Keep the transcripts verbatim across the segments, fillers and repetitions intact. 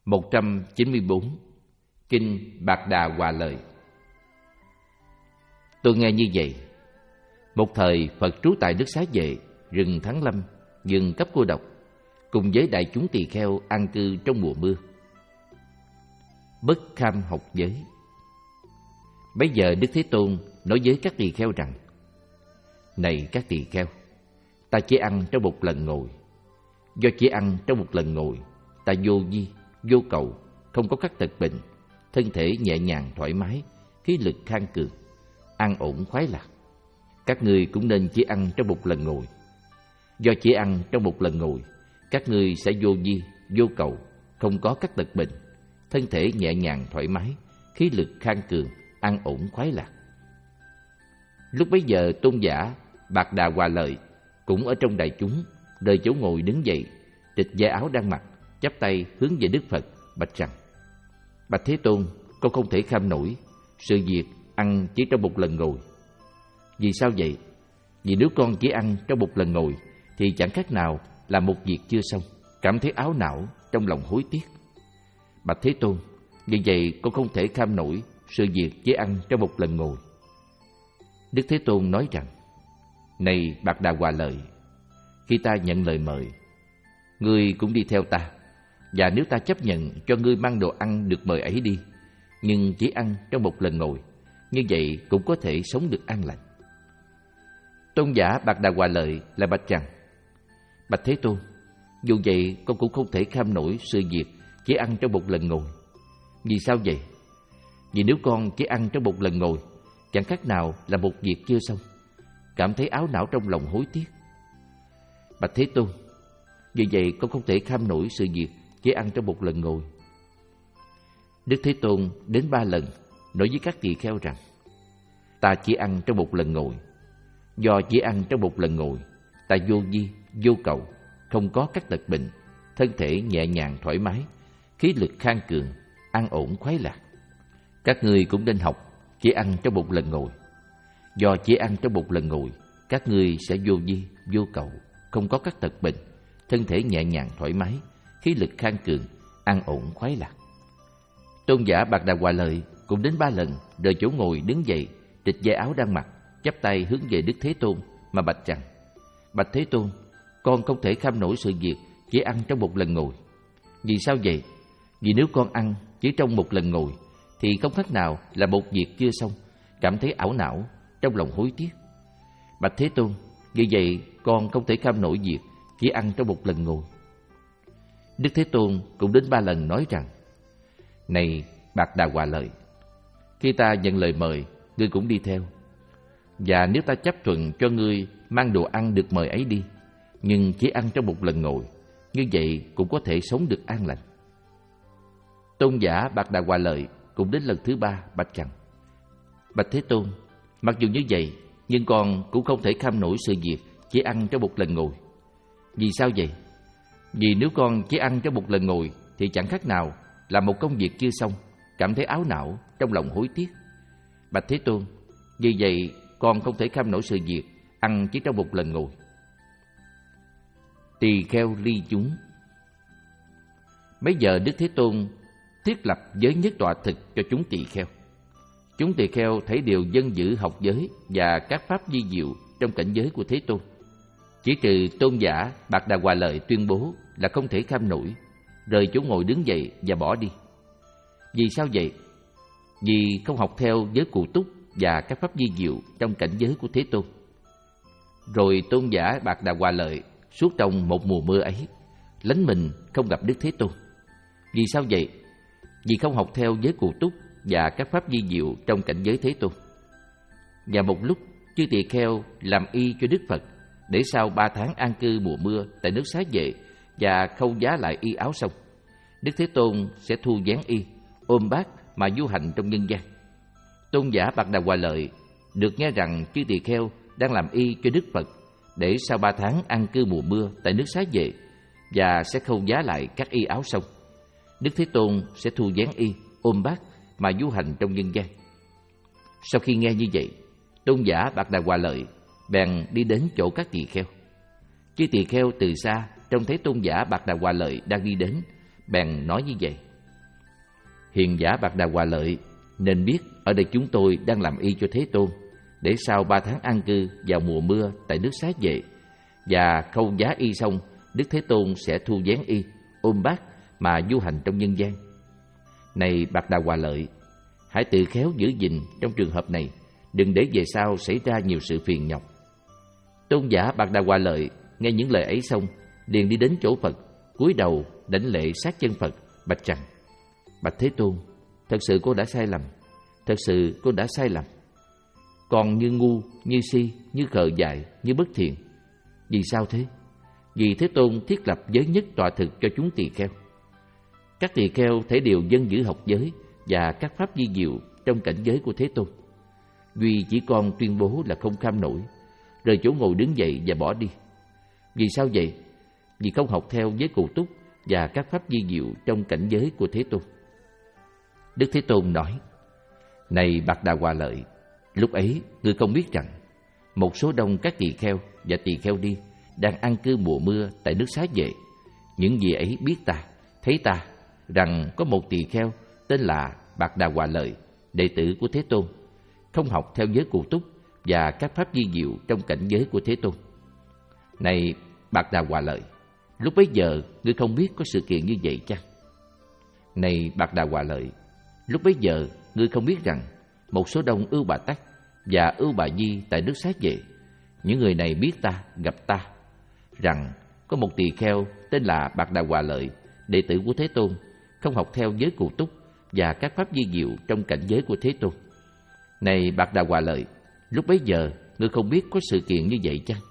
một trăm chín mươi bốn. Kinh Bạc Đà Hòa Lợi. Tôi nghe như vậy. Một thời Phật trú tại nước Xá Vệ, rừng Thắng Lâm, rừng Cấp Cô Độc, cùng với đại chúng tỳ kheo an cư trong mùa mưa. Bất kham học giới. Bấy giờ Đức Thế Tôn nói với các tỳ kheo rằng: Này các tỳ kheo, ta chỉ ăn trong một lần ngồi. Do chỉ ăn trong một lần ngồi, ta vô vi, vô cầu, không có các tật bệnh, thân thể nhẹ nhàng thoải mái, khí lực khang cường, an ổn khoái lạc. Các ngươi cũng nên chỉ ăn trong một lần ngồi. Do chỉ ăn trong một lần ngồi, các ngươi sẽ vô vi, vô cầu, không có các tật bệnh, thân thể nhẹ nhàng thoải mái, khí lực khang cường, an ổn khoái lạc. Lúc bấy giờ tôn giả Bạc Đà Hòa Lợi cũng ở trong đại chúng, rời chỗ ngồi đứng dậy, trịch vai áo đang mặc, chắp tay hướng về Đức Phật, bạch rằng: Bạch Thế Tôn, con không thể kham nổi sự việc ăn chỉ trong một lần ngồi. Vì sao vậy? Vì nếu con chỉ ăn trong một lần ngồi thì chẳng khác nào là một việc chưa xong, cảm thấy áo não, trong lòng hối tiếc. Bạch Thế Tôn, vì vậy con không thể kham nổi sự việc chỉ ăn trong một lần ngồi. Đức Thế Tôn nói rằng: Này Bạc Đà Hòa Lợi, khi ta nhận lời mời, ngươi cũng đi theo ta, và nếu ta chấp nhận cho ngươi mang đồ ăn được mời ấy đi, nhưng chỉ ăn trong một lần ngồi, như vậy cũng có thể sống được an lành. Tôn giả Bạc Đà Hòa Lợi lại bạch rằng: Bạch Thế Tôn, dù vậy con cũng không thể kham nổi sự việc chỉ ăn trong một lần ngồi. Vì sao vậy? Vì nếu con chỉ ăn trong một lần ngồi, chẳng khác nào là một việc chưa xong, cảm thấy áo não trong lòng hối tiếc. Bạch Thế Tôn, vì vậy con không thể kham nổi sự việc chỉ ăn trong một lần ngồi. Đức Thế Tôn đến ba lần nói với các tỳ kheo rằng: Ta chỉ ăn trong một lần ngồi. Do chỉ ăn trong một lần ngồi, ta vô vi, vô cầu, không có các tật bệnh, thân thể nhẹ nhàng thoải mái, khí lực khang cường, an ổn khoái lạc. Các ngươi cũng nên học chỉ ăn trong một lần ngồi. Do chỉ ăn trong một lần ngồi, các ngươi sẽ vô vi, vô cầu, không có các tật bệnh, thân thể nhẹ nhàng thoải mái, khí lực khang cường, an ổn khoái lạc. Tôn giả Bạc Đà Hòa Lợi cũng đến ba lần rời chỗ ngồi đứng dậy, trịch vai áo đang mặc, chắp tay hướng về Đức Thế Tôn mà bạch rằng: Bạch Thế Tôn, con không thể kham nổi sự việc chỉ ăn trong một lần ngồi. Vì sao vậy? Vì nếu con ăn chỉ trong một lần ngồi thì không khác nào là một việc chưa xong, cảm thấy ảo não, trong lòng hối tiếc. Bạch Thế Tôn, vì vậy con không thể kham nổi việc chỉ ăn trong một lần ngồi. Đức Thế Tôn cũng đến ba lần nói rằng: Này Bạc Đà Hòa Lợi, khi ta nhận lời mời, ngươi cũng đi theo. Và nếu ta chấp thuận cho ngươi mang đồ ăn được mời ấy đi, nhưng chỉ ăn trong một lần ngồi, như vậy cũng có thể sống được an lành. Tôn giả Bạc Đà Hòa Lợi cũng đến lần thứ ba bạch rằng: Bạch Thế Tôn, mặc dù như vậy, nhưng con cũng không thể kham nổi sự việc chỉ ăn trong một lần ngồi. Vì sao vậy? Vì nếu con chỉ ăn trong một lần ngồi thì chẳng khác nào là một công việc chưa xong, cảm thấy áo não, trong lòng hối tiếc. Bạch Thế Tôn, vì vậy con không thể kham nổi sự việc ăn chỉ trong một lần ngồi. Tỳ kheo ly chúng. Bây giờ Đức Thế Tôn thiết lập giới nhất tọa thực cho chúng tỳ kheo. Chúng tỳ kheo thấy điều dân giữ học giới và các pháp vi diệu trong cảnh giới của Thế Tôn. Chỉ trừ tôn giả Bạc Đà Hòa Lợi tuyên bố là không thể kham nổi, rời chỗ ngồi đứng dậy và bỏ đi. Vì sao vậy? Vì không học theo giới cụ túc và các pháp vi diệu trong cảnh giới của Thế Tôn. Rồi tôn giả Bạc Đà Hòa Lợi suốt trong một mùa mưa ấy, lánh mình không gặp Đức Thế Tôn. Vì sao vậy? Vì không học theo giới cụ túc và các pháp vi diệu trong cảnh giới Thế Tôn. Và một lúc, chư tỳ kheo làm y cho Đức Phật, để sau ba tháng an cư mùa mưa tại nước Xá Vệ và khâu giá lại y áo xong, Đức Thế Tôn sẽ thu dáng y, ôm bát mà du hành trong nhân gian. Tôn giả Bạc Đà Hòa Lợi được nghe rằng chư tỳ kheo đang làm y cho Đức Phật, để sau ba tháng an cư mùa mưa tại nước Xá Vệ và sẽ khâu giá lại các y áo xong, Đức Thế Tôn sẽ thu dáng y, ôm bát mà du hành trong nhân gian. Sau khi nghe như vậy, tôn giả Bạc Đà Hòa Lợi bèn đi đến chỗ các tỳ kheo. Chư tỳ kheo từ xa trông thấy tôn giả Bạc Đà Hòa Lợi đang đi đến, bèn nói như vậy: Hiền giả Bạc Đà Hòa Lợi nên biết ở đây chúng tôi đang làm y cho Thế Tôn, để sau ba tháng an cư vào mùa mưa tại nước Xá Vệ, và khâu giá y xong, Đức Thế Tôn sẽ thu vén y, ôm bát mà du hành trong nhân gian. Này Bạc Đà Hòa Lợi, hãy tự khéo giữ gìn trong trường hợp này, đừng để về sau xảy ra nhiều sự phiền nhọc. Tôn giả Bạc Đà Hòa Lợi nghe những lời ấy xong, liền đi đến chỗ Phật, cúi đầu đảnh lễ sát chân Phật, bạch rằng: Bạch Thế Tôn, thật sự cô đã sai lầm, thật sự cô đã sai lầm. Còn như ngu, như si, như khờ dại, như bất thiện. Vì sao thế? Vì Thế Tôn thiết lập giới nhất tọa thực cho chúng tỳ kheo. Các tỳ kheo thể đều dân giữ học giới và các pháp vi diệu trong cảnh giới của Thế Tôn. Duy chỉ con tuyên bố là không kham nổi, rời chỗ ngồi đứng dậy và bỏ đi. Vì sao vậy? Vì không học theo giới cụ túc và các pháp vi diệu trong cảnh giới của Thế Tôn. Đức Thế Tôn nói: Này Bạc Đà Hòa Lợi, lúc ấy ngươi không biết rằng một số đông các tỳ kheo và tỳ kheo đi đang an cư mùa mưa tại nước Xá Vệ. Những vị ấy biết ta, thấy ta, rằng có một tỳ kheo tên là Bạc Đà Hòa Lợi, đệ tử của Thế Tôn, không học theo giới cụ túc và các pháp vi diệu trong cảnh giới của Thế Tôn. Này Bạc Đà Hòa Lợi, lúc bấy giờ ngươi không biết có sự kiện như vậy chăng? Này Bạc Đà Hòa Lợi, lúc bấy giờ ngươi không biết rằng một số đông Ưu Bà Tắc và Ưu Bà Di tại nước Xá Vệ, những người này biết ta, gặp ta, rằng có một tỳ kheo tên là Bạc Đà Hòa Lợi, đệ tử của Thế Tôn, không học theo giới cụ túc và các pháp vi diệu trong cảnh giới của Thế Tôn. Này Bạc Đà Hòa Lợi, lúc bấy giờ ngươi không biết có sự kiện như vậy chăng?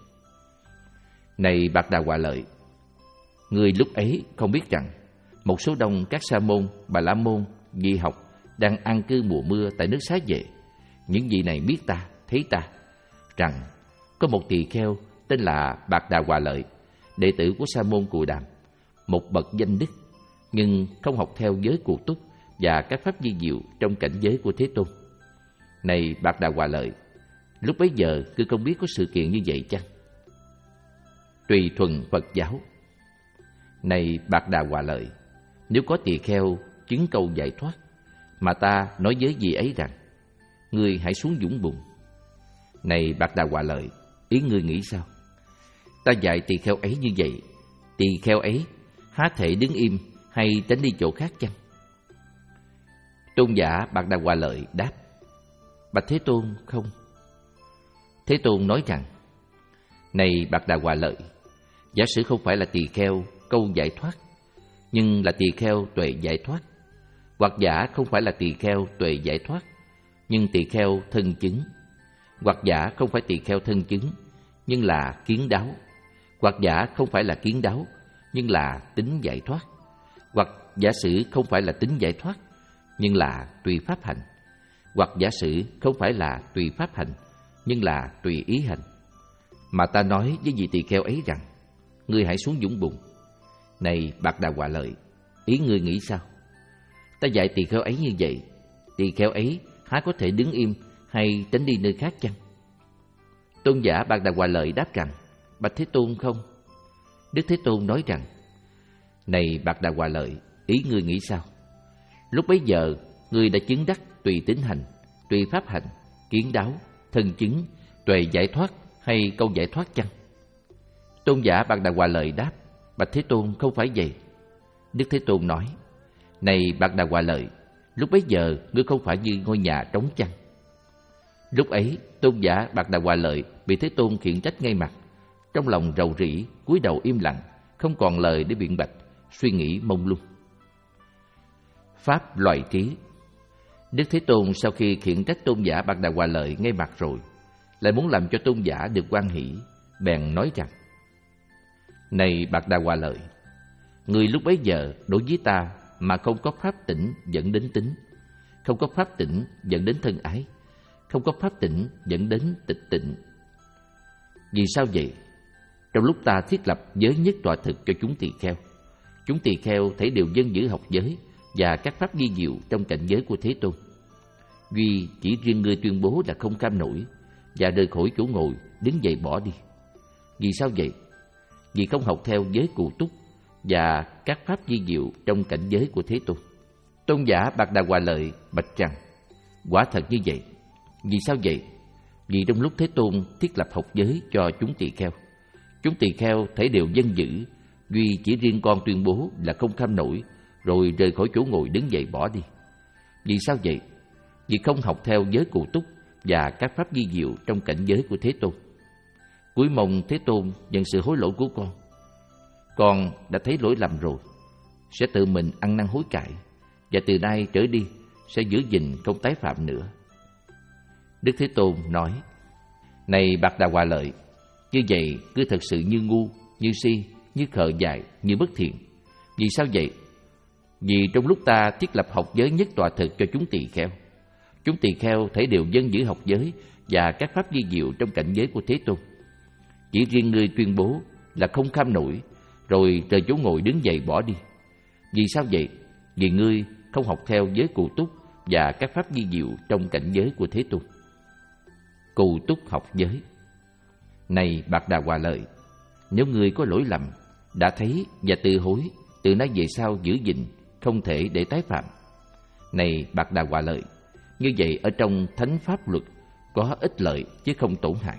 Này Bạc Đà Hòa Lợi, ngươi lúc ấy không biết rằng một số đông các sa môn, bà la môn, di học đang an cư mùa mưa tại nước Xá Vệ. Những vị này biết ta, thấy ta, rằng có một tỳ kheo tên là Bạc Đà Hòa Lợi, đệ tử của sa môn Cù Đàm, một bậc danh đức, nhưng không học theo giới cụ túc và các pháp vi diệu trong cảnh giới của Thế Tôn. Này Bạc Đà Hòa Lợi, lúc bấy giờ ngươi không biết có sự kiện như vậy chăng? Tùy thuần Phật giáo. Này Bạc Đà Hòa Lợi, nếu có tỳ kheo chứng câu giải thoát, mà ta nói với vị ấy rằng: Ngươi hãy xuống dũng bùn. Này Bạc Đà Hòa Lợi, ý ngươi nghĩ sao? Ta dạy tỳ kheo ấy như vậy, tỳ kheo ấy há thể đứng im hay tránh đi chỗ khác chăng? Tôn giả Bạc Đà Hòa Lợi đáp: Bạch Thế Tôn, không. Thế Tôn nói rằng: Này Bạc Đà Hòa Lợi, giả sử không phải là tỳ kheo câu giải thoát, nhưng là tỳ kheo tuệ giải thoát, hoặc giả không phải là tỳ kheo tuệ giải thoát, nhưng tỳ kheo thân chứng, hoặc giả không phải tỳ kheo thân chứng, nhưng là kiến đáo, hoặc giả không phải là kiến đáo, nhưng là tính giải thoát, hoặc giả sử không phải là tính giải thoát, nhưng là tùy pháp hành, hoặc giả sử không phải là tùy pháp hành, nhưng là tùy ý hành. Mà ta nói với vị tỳ kheo ấy rằng: Ngươi hãy xuống dũng bùn. Này Bạc Đà Hòa Lợi, ý ngươi nghĩ sao? Ta dạy tỳ kheo ấy như vậy, tỳ kheo ấy há có thể đứng im hay tránh đi nơi khác chăng? Tôn giả Bạc Đà Hòa Lợi đáp rằng: Bạch Thế Tôn, không. Đức Thế Tôn nói rằng: Này Bạc Đà Hòa Lợi, ý ngươi nghĩ sao? Lúc bấy giờ ngươi đã chứng đắc tùy tín hành, tùy pháp hành, kiến đáo, thân chứng, tuệ giải thoát hay câu giải thoát chăng? Tôn giả Bạc Đà Hòa Lợi đáp: Bạch Thế Tôn, không phải vậy. Đức Thế Tôn nói: Này Bạc Đà Hòa Lợi, lúc bấy giờ ngươi không phải như ngôi nhà trống chăng? Lúc ấy Tôn giả Bạc Đà Hòa Lợi bị Thế Tôn khiển trách ngay mặt, trong lòng rầu rĩ, cúi đầu im lặng, không còn lời để biện bạch, suy nghĩ mông lung. Pháp loại trí. Đức Thế Tôn sau khi khiển trách Tôn giả Bạc Đà Hòa Lợi ngay mặt rồi, lại muốn làm cho Tôn giả được hoan hỷ, bèn nói rằng: Này Bạc Đà Hòa Lợi, người lúc bấy giờ đối với ta mà không có pháp tỉnh dẫn đến tính, không có pháp tỉnh dẫn đến thân ái, không có pháp tỉnh dẫn đến tịch tịnh. Vì sao vậy? Trong lúc ta thiết lập giới nhất tọa thực cho chúng tỳ kheo, chúng tỳ kheo thấy đều dân giữ học giới và các pháp vi diệu trong cảnh giới của Thế Tôn. Duy chỉ riêng ngươi tuyên bố là không cam nổi và rời khỏi chỗ ngồi, đứng dậy bỏ đi. Vì sao vậy? Vì không học theo giới cụ túc và các pháp vi diệu trong cảnh giới của Thế Tôn. Tôn giả Bạc Đà Hòa Lợi bạch rằng: quả thật như vậy. Vì sao vậy? Vì trong lúc Thế Tôn thiết lập học giới cho chúng tỳ kheo, chúng tỳ kheo thể đều dân giữ, duy chỉ riêng con tuyên bố là không kham nổi, rồi rời khỏi chỗ ngồi đứng dậy bỏ đi. Vì sao vậy? Vì không học theo giới cụ túc và các pháp vi diệu trong cảnh giới của Thế Tôn. Cuối mong Thế Tôn nhận sự hối lỗi của con. Con đã thấy lỗi lầm rồi, sẽ tự mình ăn năn hối cải, và từ nay trở đi sẽ giữ gìn không tái phạm nữa. Đức Thế Tôn nói: này Bạc Đà Hòa Lợi, như vậy cứ thật sự như ngu, như si, như khờ dại, như bất thiện. Vì sao vậy? Vì trong lúc ta thiết lập học giới nhất tọa thực cho chúng tỳ kheo, chúng tỳ kheo thể đều dân giữ học giới và các pháp vi diệu trong cảnh giới của Thế Tôn. Chỉ riêng ngươi tuyên bố là không kham nổi, rồi rời chỗ ngồi đứng dậy bỏ đi. Vì sao vậy? Vì ngươi không học theo giới cụ túc và các pháp vi diệu trong cảnh giới của Thế Tôn. Cụ túc học giới. Này Bạc Đà Hòa Lợi, nếu ngươi có lỗi lầm, đã thấy và từ hối, từ nay về sau giữ gìn, không thể để tái phạm. Này Bạc Đà Hòa Lợi, như vậy ở trong thánh pháp luật có ích lợi chứ không tổn hại.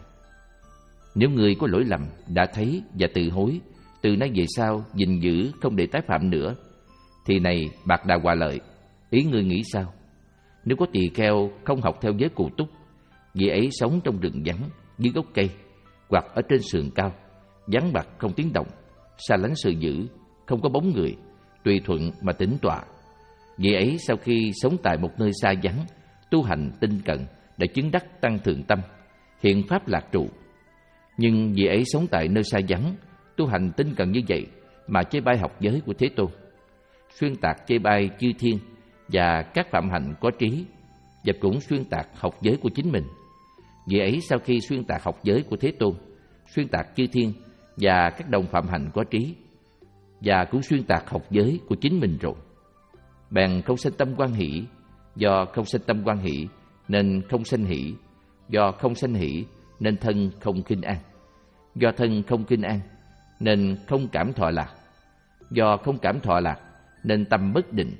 Nếu ngươi có lỗi lầm, đã thấy và từ hối, từ nay về sau gìn giữ không để tái phạm nữa, thì này Bạc Đà Hòa Lợi, ý ngươi nghĩ sao? Nếu có tỳ kheo không học theo giới cụ túc, vị ấy sống trong rừng vắng, dưới gốc cây, hoặc ở trên sườn cao, vắng bặt không tiếng động, xa lánh sự dữ, không có bóng người, tùy thuận mà tĩnh tọa. Vị ấy sau khi sống tại một nơi xa vắng, tu hành tinh cận, đã chứng đắc tăng thượng tâm, hiện pháp lạc trụ. Nhưng vị ấy sống tại nơi xa vắng, tu hành tinh cận như vậy mà chê bai học giới của Thế Tôn, xuyên tạc chê bai chư thiên và các phạm hạnh có trí, và cũng xuyên tạc học giới của chính mình. Vị ấy sau khi xuyên tạc học giới của Thế Tôn, xuyên tạc chư thiên và các đồng phạm hạnh có trí, và cũng xuyên tạc học giới của chính mình rồi, bèn không sanh tâm quan hỷ. Do không sanh tâm quan hỷ nên không sanh hỷ, do không sanh hỷ nên thân không khinh an, do thân không khinh an nên không cảm thọ lạc, do không cảm thọ lạc nên tâm bất định.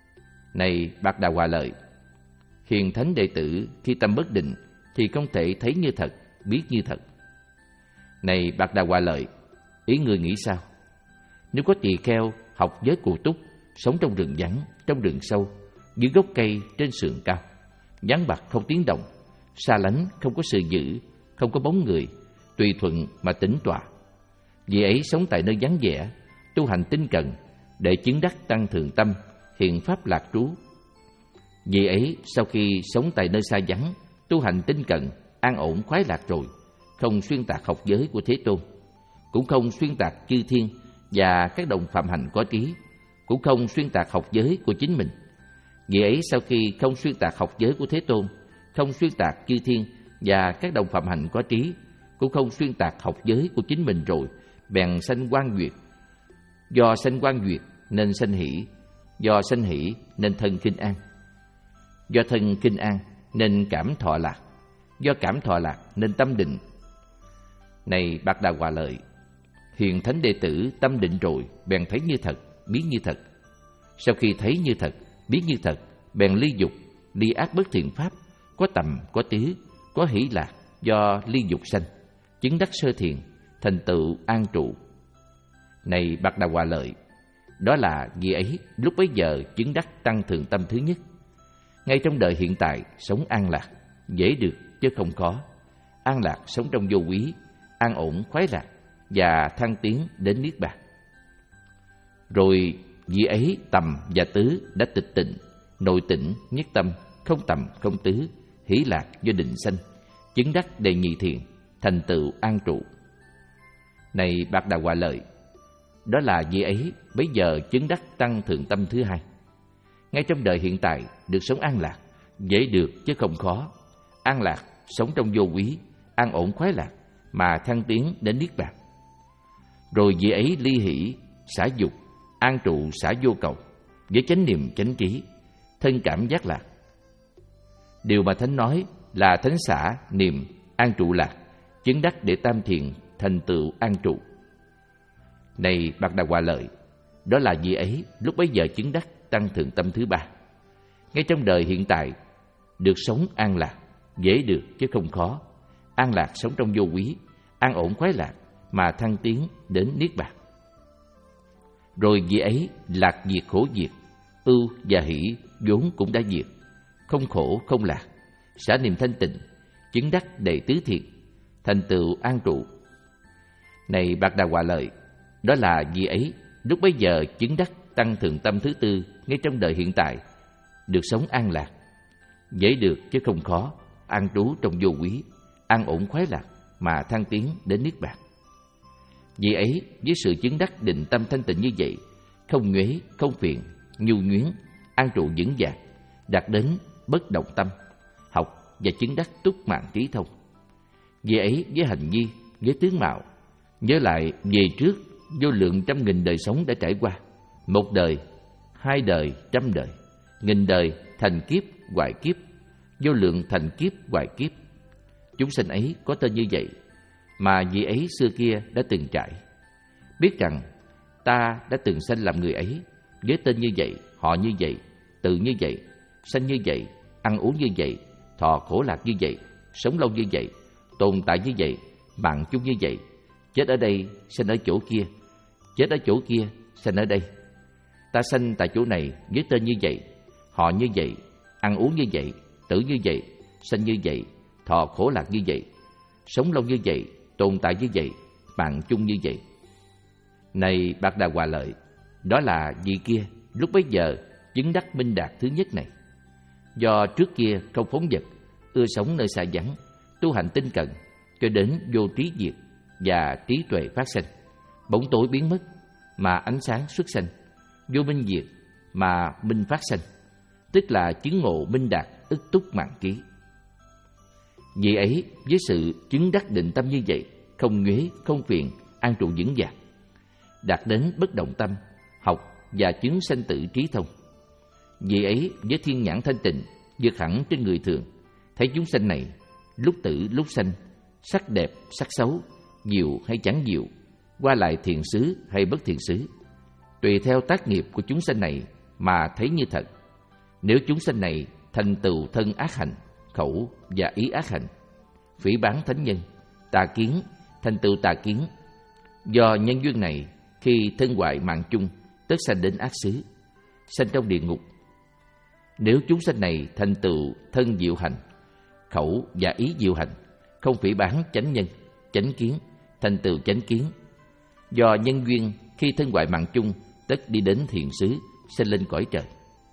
Này Bạc Đà Hòa Lợi, hiền thánh đệ tử khi tâm bất định thì không thể thấy như thật, biết như thật. Này Bạc Đà Hòa Lợi, ý ngươi nghĩ sao? Nếu có tỳ kheo học giới cụ túc, sống trong rừng vắng, trong rừng sâu, dưới gốc cây trên sườn cao, vắng bặt không tiếng động, xa lánh không có sự dữ, không có bóng người, tùy thuận mà tĩnh tọa. Vị ấy sống tại nơi vắng vẻ, tu hành tinh cần, để chứng đắc tăng thượng tâm, hiện pháp lạc trú. Vị ấy sau khi sống tại nơi xa vắng, tu hành tinh cần, an ổn khoái lạc rồi, không xuyên tạc học giới của Thế Tôn, cũng không xuyên tạc chư thiên và các đồng phạm hạnh có trí, cũng không xuyên tạc học giới của chính mình. Vị ấy sau khi không xuyên tạc học giới của Thế Tôn, không xuyên tạc chư thiên và các đồng phạm hạnh có trí, cũng không xuyên tạc học giới của chính mình rồi, bèn sanh quan duyệt. Do sanh quan duyệt nên sanh hỷ, do sanh hỷ nên thân khinh an, do thân khinh an nên cảm thọ lạc, do cảm thọ lạc nên tâm định. Này Bạc Đà Hòa Lợi, hiền thánh đệ tử tâm định rồi, bèn thấy như thật, biết như thật. Sau khi thấy như thật, biết như thật, bèn ly dục, ly ác bất thiện pháp, có tầm, có tứ, có hỷ lạc, do ly dục sanh, chứng đắc sơ thiền, thành tựu an trụ. Này Bạc Đà Hòa Lợi, đó là vị ấy lúc bấy giờ chứng đắc tăng thượng tâm thứ nhất. Ngay trong đời hiện tại sống an lạc, dễ được chứ không khó. An lạc sống trong vô quý, an ổn khoái lạc và thăng tiến đến niết bàn. Rồi vị ấy tầm và tứ đã tịch tịnh, nội tĩnh, nhất tâm, không tầm không tứ, hỷ lạc do định sanh, chứng đắc đề nhị thiền, thành tựu an trụ. Này Bạc Đà Hòa Lợi, đó là vị ấy bấy giờ chứng đắc tăng thượng tâm thứ hai. Ngay trong đời hiện tại được sống an lạc, dễ được chứ không khó. An lạc sống trong vô quý, an ổn khoái lạc mà thăng tiến đến niết bàn. Rồi vị ấy ly hỷ, xả dục, an trụ xả vô cầu, với chánh niệm chánh trí, thân cảm giác lạc. Điều mà Thánh nói là Thánh xả, niệm, an trụ lạc, chứng đắc để tam thiền, thành tựu an trụ. Này Bạc Đà Hòa Lợi, đó là vị ấy lúc bấy giờ chứng đắc tăng thượng tâm thứ ba. ngay trong đời hiện tại, được sống an lạc, dễ được chứ không khó. An lạc sống trong vô quý, an ổn khoái lạc mà thăng tiến đến niết bàn. Rồi vị ấy lạc diệt khổ diệt, ưu và hỷ vốn cũng đã diệt, không khổ không lạc, xả niềm thanh tịnh, chứng đắc đầy tứ thiện, thành tựu an trụ. Này Bạc Đà Hòa Lợi, đó là vị ấy lúc bấy giờ chứng đắc tăng thượng tâm thứ tư ngay trong đời hiện tại, được sống an lạc, dễ được chứ không khó, an trú trong vô quý, an ổn khoái lạc mà thăng tiến đến niết bàn. Vì ấy với sự chứng đắc định tâm thanh tịnh như vậy, không nhuế, không phiền, nhu nhuyến, an trụ vững vàng, đạt đến bất động tâm, học và chứng đắc túc mạng trí thông. Vì ấy với hành vi, với tướng mạo, nhớ lại về trước vô lượng trăm nghìn đời sống đã trải qua, một đời, hai đời, trăm đời, nghìn đời, thành kiếp, hoại kiếp, vô lượng thành kiếp, hoại kiếp. Chúng sanh ấy có tên như vậy, mà vị ấy xưa kia đã từng trải. Biết rằng ta đã từng sanh làm người ấy, với tên như vậy, họ như vậy, tự như vậy, sanh như vậy, ăn uống như vậy, thọ khổ lạc như vậy, sống lâu như vậy, tồn tại như vậy, mạng chung như vậy, chết ở đây, sanh ở chỗ kia, chết ở chỗ kia, sanh ở đây. Ta sanh tại chỗ này với tên như vậy, họ như vậy, ăn uống như vậy, tử như vậy, sanh như vậy, thọ khổ lạc như vậy, sống lâu như vậy, tồn tại như vậy, mạng chung như vậy. Này Bạc Đà Hòa Lợi, đó là vị kia lúc bấy giờ chứng đắc minh đạt thứ nhất này. Do trước kia không phóng dật, ưa sống nơi xa vắng, tu hành tinh cận, cho đến vô trí diệt và trí tuệ phát sanh, bóng tối biến mất mà ánh sáng xuất sanh, vô minh diệt mà minh phát sanh, tức là chứng ngộ minh đạt ức túc mạng trí. Vì ấy với sự chứng đắc định tâm như vậy, không nhuế, không phiền, an trụ vững vàng, đạt đến bất động tâm, học và chứng sanh tử trí thông. Vì ấy với thiên nhãn thanh tịnh, vượt hẳn trên người thường, thấy chúng sanh này lúc tử lúc sanh, sắc đẹp sắc xấu, diệu hay chẳng diệu, qua lại thiện xứ hay bất thiện xứ, tùy theo tác nghiệp của chúng sanh này mà thấy như thật. Nếu chúng sanh này thành tựu thân ác hành, khẩu và ý ác hành, phỉ báng thánh nhân, tà kiến, thành tựu tà kiến, do nhân duyên này khi thân hoại mạng chung, tất sanh đến ác xứ, sanh trong địa ngục. Nếu chúng sanh này thành tựu thân diệu hành, khẩu và ý diệu hành, không phỉ báng chánh nhân, chánh kiến, thành tựu chánh kiến, do nhân duyên khi thân hoại mạng chung, tất đi đến thiện xứ, sanh lên cõi trời.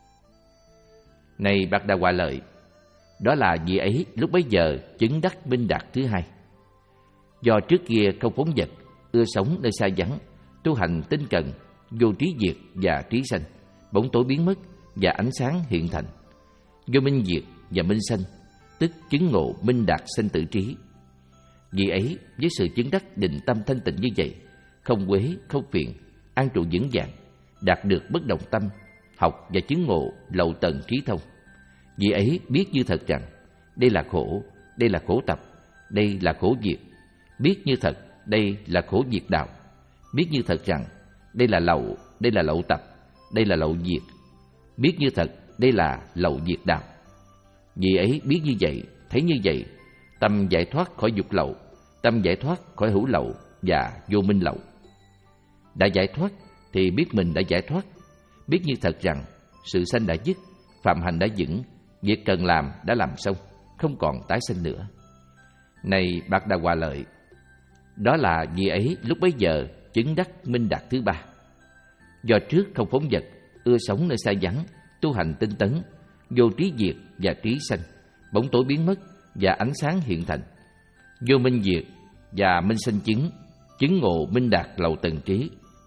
Này Bạc Đà Hòa Lợi, đó là vị ấy lúc bấy giờ chứng đắc minh đạt thứ hai. Do trước kia không phóng dật, ưa sống nơi xa vắng, tu hành tinh cận, vô trí diệt và trí sanh, bóng tối biến mất và ánh sáng hiện thành, vô minh diệt và minh sanh, tức chứng ngộ minh đạt sanh tử trí. Vì ấy với sự chứng đắc định tâm thanh tịnh như vậy, không quế, không phiền, an trụ vững vàng, đạt được bất động tâm, học và chứng ngộ lậu tầng trí thông. Vì ấy biết như thật rằng đây là khổ, đây là khổ tập, đây là khổ diệt. Biết như thật đây là khổ diệt đạo. Biết như thật rằng đây là lậu, đây là lậu tập, đây là lậu diệt. Biết như thật đây là lậu diệt đạo. Vì ấy biết như vậy, thấy như vậy, tâm giải thoát khỏi dục lậu, tâm giải thoát khỏi hữu lậu và vô minh lậu. Đã giải thoát thì biết mình đã giải thoát. Biết như thật rằng sự sanh đã dứt, phạm hành đã vững, việc cần làm đã làm xong, không còn tái sanh nữa. Này Bạc Đà Hòa Lợi, đó là vị ấy lúc bấy giờ chứng đắc minh đạt thứ ba. Do trước không phóng dật, ưa sống nơi xa vắng, tu hành tinh tấn, vô trí diệt và trí sanh, bóng tối biến mất và ánh sáng hiện thành, vô minh diệt và minh sanh chứng, chứng ngộ minh đạt lậu tầng trí.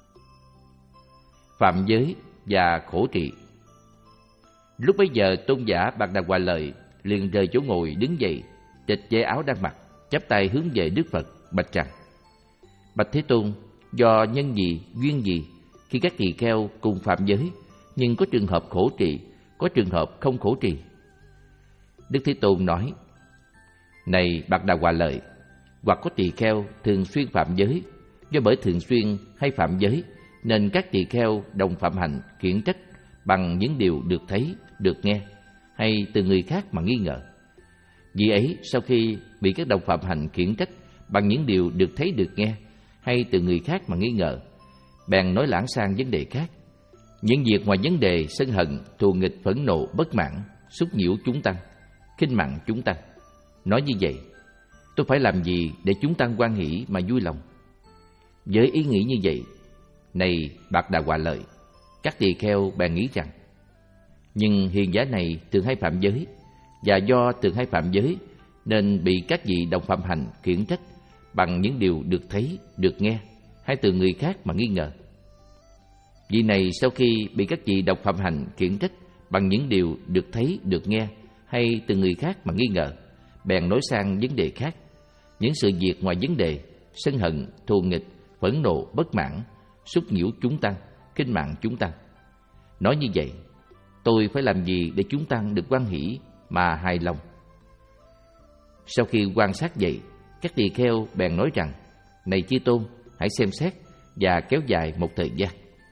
Phạm giới và khổ trị. Lúc bấy giờ tôn giả Bạc Đà Hòa Lợi liền rời chỗ ngồi đứng dậy, trịch dây áo đang mặc, chắp tay hướng về Đức Phật bạch rằng: Bạch Thế Tôn, do nhân gì, duyên gì khi các tỳ kheo cùng phạm giới, nhưng có trường hợp khổ trì, có trường hợp không khổ trì? Đức Thế Tôn nói: Này Bạc Đà Hòa Lợi, hoặc có tỳ kheo thường xuyên phạm giới, do bởi thường xuyên hay phạm giới nên các tỳ kheo đồng phạm hạnh khiển trách bằng những điều được thấy, được nghe, hay từ người khác mà nghi ngờ. Vì ấy sau khi bị các đồng phạm hành khiển trách bằng những điều được thấy được nghe hay từ người khác mà nghi ngờ, bèn nói lảng sang vấn đề khác, những việc ngoài vấn đề sân hận, thù nghịch, phẫn nộ, bất mãn, xúc nhiễu chúng tăng, khinh mạn chúng tăng. Nói như vậy, tôi phải làm gì để chúng tăng hoan hỷ mà vui lòng? Với ý nghĩ như vậy, này Bạc Đà Hòa Lợi, các tỳ kheo bèn nghĩ rằng, nhưng hiền giả này thường hay phạm giới, và do thường hay phạm giới nên bị các vị đồng phạm hành khiển trách bằng những điều được thấy, được nghe hay từ người khác mà nghi ngờ. Vị này sau khi bị các vị đồng phạm hành khiển trách bằng những điều được thấy, được nghe hay từ người khác mà nghi ngờ, bèn nói sang vấn đề khác, những sự việc ngoài vấn đề sân hận, thù nghịch, phẫn nộ, bất mãn, xúc nhiễu chúng tăng, khinh mạn chúng tăng. Nói như vậy, tôi phải làm gì để chúng tăng được hoan hỷ mà hài lòng? Sau khi quan sát vậy, các tỳ kheo bèn nói rằng, này Chư Tôn, hãy xem xét và kéo dài một thời gian.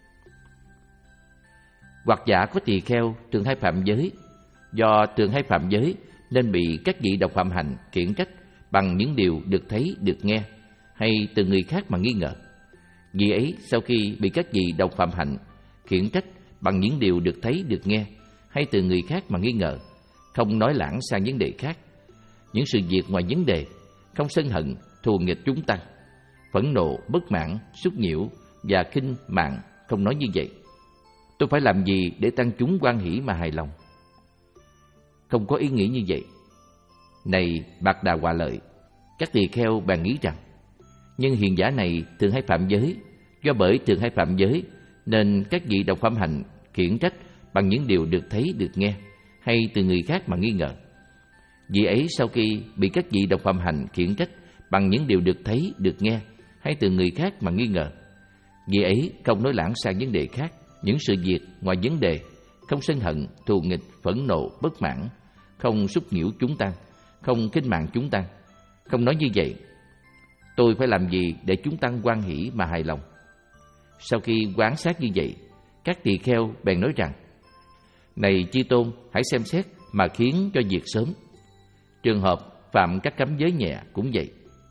Hoặc giả có tỳ kheo thường hay phạm giới, do thường hay phạm giới nên bị các vị đồng phạm hành khiển trách bằng những điều được thấy, được nghe hay từ người khác mà nghi ngờ. Vì ấy sau khi bị các vị đồng phạm hành khiển trách bằng những điều được thấy, được nghe hay từ người khác mà nghi ngờ, không nói lảng sang vấn đề khác, những sự việc ngoài vấn đề, không sân hận, thù nghịch chúng tăng, phẫn nộ, bất mãn, xúc nhiễu và khinh mạn, không nói như vậy, tôi phải làm gì để tăng chúng hoan hỷ mà hài lòng? Không có ý nghĩ như vậy. Này Bạc Đà Hòa Lợi, các tỳ kheo bèn nghĩ rằng, nhưng hiền giả này thường hay phạm giới, do bởi thường hay phạm giới nên các vị đồng phạm hành khiển trách bằng những điều được thấy, được nghe hay từ người khác mà nghi ngờ. Vì ấy sau khi bị các vị đồng phạm hành khiển trách bằng những điều được thấy, được nghe hay từ người khác mà nghi ngờ, vì ấy không nói lảng sang vấn đề khác, những sự việc ngoài vấn đề, không sân hận, thù nghịch, phẫn nộ, bất mãn, không xúc nhiễu chúng tăng, không khinh mạn chúng tăng. Không nói như vậy, tôi phải làm gì để chúng tăng hoan hỷ mà hài lòng? Sau khi quan sát như vậy, các tỳ kheo bèn nói rằng, này Chư Tôn, hãy xem xét mà khiến cho việc sớm. Trường hợp phạm các cấm giới nhẹ cũng vậy.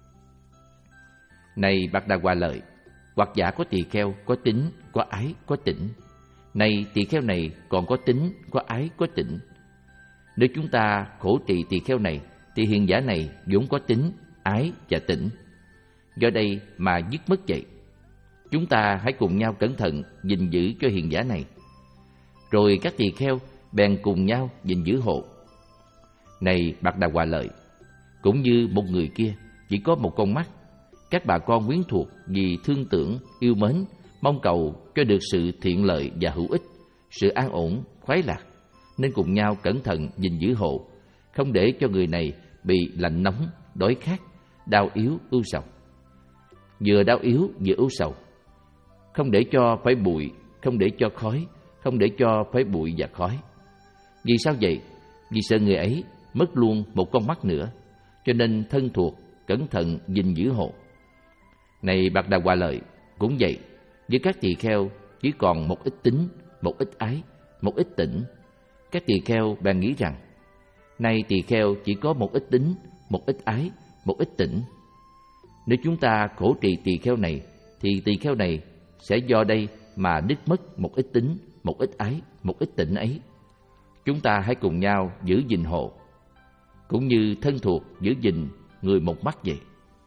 Này Bạc Đà Hòa Lợi, hoặc giả có tỳ kheo có tính, có ái, có tịnh. Này tỳ kheo này còn có tính, có ái, có tịnh. Nếu chúng ta khổ trì tỳ kheo này, thì hiền giả này vốn có tính, ái và tịnh. Do đây mà dứt mất vậy. Chúng ta hãy cùng nhau cẩn thận gìn giữ cho hiền giả này. Rồi các tỳ kheo bèn cùng nhau gìn giữ hộ. Này Bạc Đà Hòa Lợi, cũng như một người kia chỉ có một con mắt, các bà con quyến thuộc vì thương tưởng, yêu mến, mong cầu cho được sự thiện lợi và hữu ích, sự an ổn, khoái lạc, nên cùng nhau cẩn thận gìn giữ hộ, không để cho người này bị lạnh nóng, đói khát, đau yếu, ưu sầu. Vừa đau yếu vừa ưu sầu, không để cho phải bụi, không để cho khói, không để cho phải bụi và khói. Vì sao vậy? Vì sợ người ấy mất luôn một con mắt nữa, cho nên thân thuộc cẩn thận gìn giữ hộ. Này Bạc Đà Hòa Lợi, cũng vậy, với các tỳ kheo chỉ còn một ít tính, một ít ái, một ít tịnh. Các tỳ kheo bèn nghĩ rằng, nay tỳ kheo chỉ có một ít tính, một ít ái, một ít tịnh. Nếu chúng ta khổ trì tỳ kheo này, thì tỳ kheo này sẽ do đây mà đứt mất một ít tính, một ít ái, một ít tịnh ấy. Chúng ta hãy cùng nhau giữ gìn hộ, cũng như thân thuộc giữ gìn người một mắt vậy.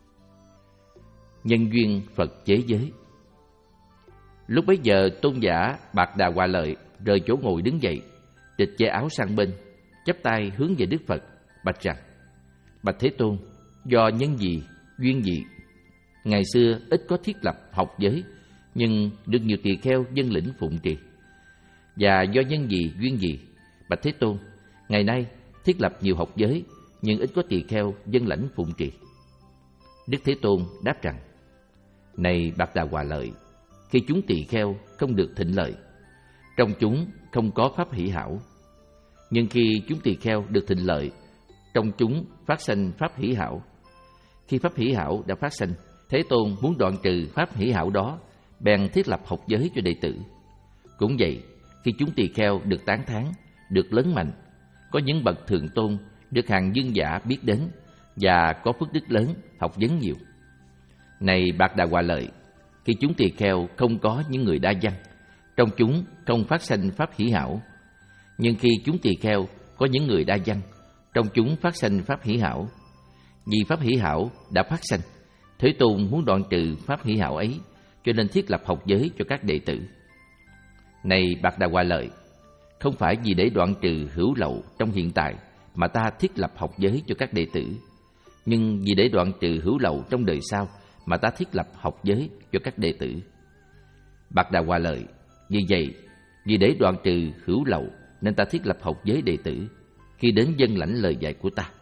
Nhân duyên Phật chế giới. Lúc bấy giờ tôn giả Bạc Đà Hòa Lợi rời chỗ ngồi đứng dậy, trịch che áo sang bên, chắp tay hướng về Đức Phật, bạch rằng: Bạch Thế Tôn, do nhân gì, duyên gì, ngày xưa ít có thiết lập học giới, nhưng được nhiều tỳ kheo dân lĩnh phụng trì. Và do nhân gì, duyên gì, Bạch Thế Tôn, ngày nay thiết lập nhiều học giới, nhưng ít có tỳ kheo dân lãnh phụng trì. Đức Thế Tôn đáp rằng: Này Bạc Đà Hòa Lợi, khi chúng tỳ kheo không được thịnh lợi, trong chúng không có pháp hỷ hảo. Nhưng khi chúng tỳ kheo được thịnh lợi, trong chúng phát sanh pháp hỷ hảo. Khi pháp hỷ hảo đã phát sanh, Thế Tôn muốn đoạn trừ pháp hỷ hảo đó, bèn thiết lập học giới cho đệ tử. Cũng vậy, khi chúng tỳ kheo được tán thán, được lớn mạnh, có những bậc thượng tôn được hàng dương giả biết đến và có phước đức lớn, học vấn nhiều. Này Bạc Đà Hòa Lợi, khi chúng tỳ kheo không có những người đa văn, trong chúng không phát sanh pháp hỷ hảo. Nhưng khi chúng tỳ kheo có những người đa văn, trong chúng phát sanh pháp hỷ hảo. Vì pháp hỷ hảo đã phát sanh, Thế Tôn muốn đoạn trừ pháp hỷ hảo ấy, cho nên thiết lập học giới cho các đệ tử. Này Bạc Đà Hòa Lợi, không phải vì để đoạn trừ hữu lậu trong hiện tại mà ta thiết lập học giới cho các đệ tử, nhưng vì để đoạn trừ hữu lậu trong đời sau mà ta thiết lập học giới cho các đệ tử. Bạc Đà Hòa Lợi, vì vậy, vì để đoạn trừ hữu lậu nên ta thiết lập học giới đệ tử khi đến dân lãnh lời dạy của ta.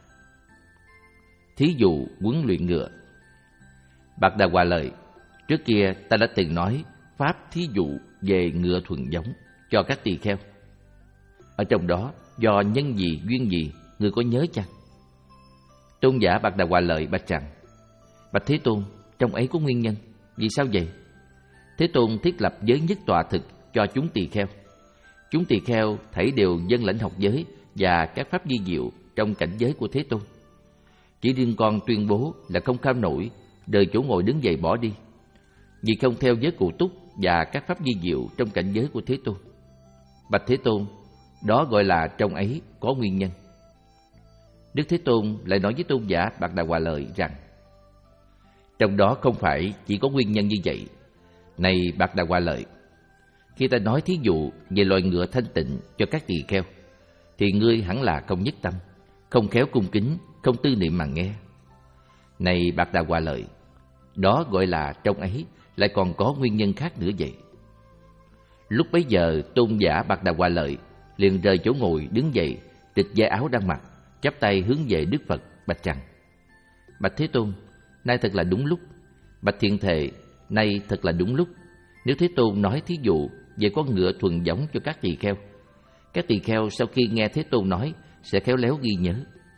Thí dụ huấn luyện ngựa. Bạc Đà Hòa Lợi, trước kia ta đã từng nói pháp thí dụ về ngựa thuần giống cho các tỳ kheo. Ở trong đó, do nhân gì, duyên gì, người có nhớ chăng? Tôn giả Bạc Đà Hòa Lợi bạch rằng: Bạch Thế Tôn, trong ấy có nguyên nhân. Vì sao vậy? Thế Tôn thiết lập giới nhất tọa thực cho chúng tỳ kheo. Chúng tỳ kheo thảy đều dân lãnh học giới và các pháp vi diệu trong cảnh giới của Thế Tôn. Chỉ riêng con tuyên bố là không kham nổi, rời chỗ ngồi đứng dậy bỏ đi, vì không theo giới cụ túc và các pháp vi diệu trong cảnh giới của Thế Tôn. Bạch Thế Tôn, đó gọi là trong ấy có nguyên nhân. Đức Thế Tôn lại nói với tôn giả Bạc Đà Hòa Lợi rằng: trong đó không phải chỉ có nguyên nhân như vậy. Này Bạc Đà Hòa Lợi, khi ta nói thí dụ về loài ngựa thanh tịnh cho các tỳ kheo, thì ngươi hẳn là không nhất tâm, không khéo cung kính, không tư niệm mà nghe. Này Bạc Đà Hòa Lợi, đó gọi là trong ấy lại còn có nguyên nhân khác nữa vậy. Lúc bấy giờ tôn giả Bạc Đà Hòa Lợi liền rời chỗ ngồi đứng dậy, trịch vai áo đang mặc, chắp tay hướng về Đức Phật bạch rằng: Bạch Thế Tôn, nay thật là đúng lúc. Bạch Thiện Thệ, nay thật là đúng lúc. Nếu Thế Tôn nói thí dụ về con ngựa thuần giống cho các tỳ kheo, các tỳ kheo sau khi nghe Thế Tôn nói sẽ khéo léo ghi nhớ.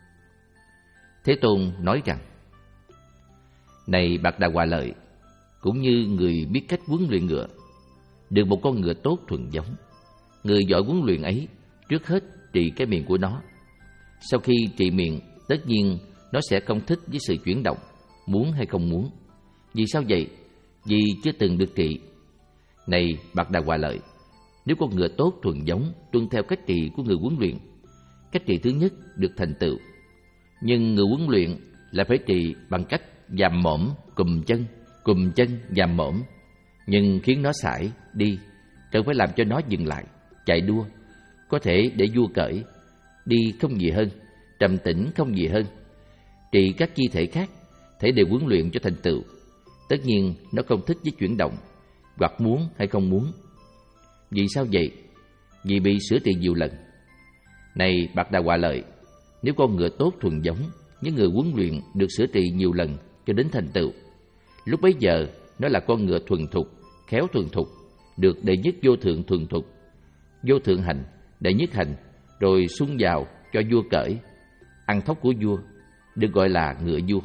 Thế Tôn nói rằng: Này Bạc Đà Hòa Lợi, cũng như người biết cách huấn luyện ngựa, được một con ngựa tốt thuần giống, người giỏi huấn luyện ấy trước hết trị cái miệng của nó. Sau khi trị miệng, tất nhiên nó sẽ không thích với sự chuyển động, muốn hay không muốn. Vì sao vậy? Vì chưa từng được trị. Này Bạc Đà Hòa Lợi, nếu con ngựa tốt thuần giống tuân theo cách trị của người huấn luyện, cách trị thứ nhất được thành tựu. Nhưng người huấn luyện là phải trị bằng cách dằm mõm, cùm chân, cùm chân, dằm mõm, nhưng khiến nó sải đi, cần phải làm cho nó dừng lại, chạy đua, có thể để vua cởi, đi không gì hơn, trầm tĩnh không gì hơn. Trị các chi thể khác, thể đều huấn luyện cho thành tựu. Tất nhiên nó không thích với chuyển động, hoặc muốn hay không muốn. Vì sao vậy? Vì bị sửa trị nhiều lần. Này Bạc Đà Hòa Lợi, nếu con ngựa tốt thuần giống, những người huấn luyện được sửa trị nhiều lần cho đến thành tựu, lúc bấy giờ nó là con ngựa thuần thục, khéo thuần thục, được đệ nhất vô thượng thuần thục, vô thượng hành, đệ nhất hành, rồi xung vào cho vua cởi, ăn thóc của vua, được gọi là ngựa vua.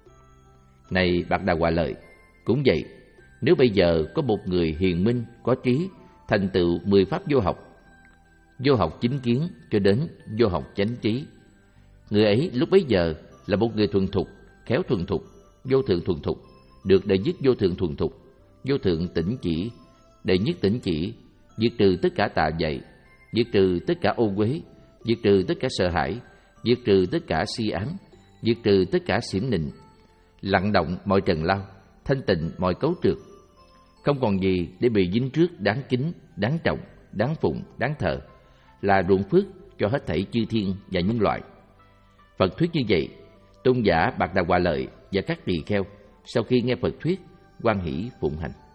Này Bạc Đà Hòa Lợi, cũng vậy, nếu bây giờ có một người hiền minh, có trí, thành tựu mười pháp vô học, vô học chính kiến cho đến vô học chánh trí, người ấy lúc bấy giờ là một người thuần thục, khéo thuần thục, vô thượng thuần thục, được đệ nhất vô thượng thuần thục, vô thượng tỉnh chỉ, đệ nhất tỉnh chỉ, diệt trừ tất cả tà dạy, diệt trừ tất cả ô uế, diệt trừ tất cả sợ hãi, diệt trừ tất cả si ám, diệt trừ tất cả xiểm nịnh, lặng động mọi trần lao, thanh tịnh mọi cấu trược, không còn gì để bị dính trước đáng kính, đáng trọng, đáng phụng, đáng thờ, là ruộng phước cho hết thảy chư thiên và nhân loại. Phật thuyết như vậy, tôn giả Bạc Đà Hòa Lợi và các tỳ kheo sau khi nghe Phật thuyết hoan hỷ phụng hành.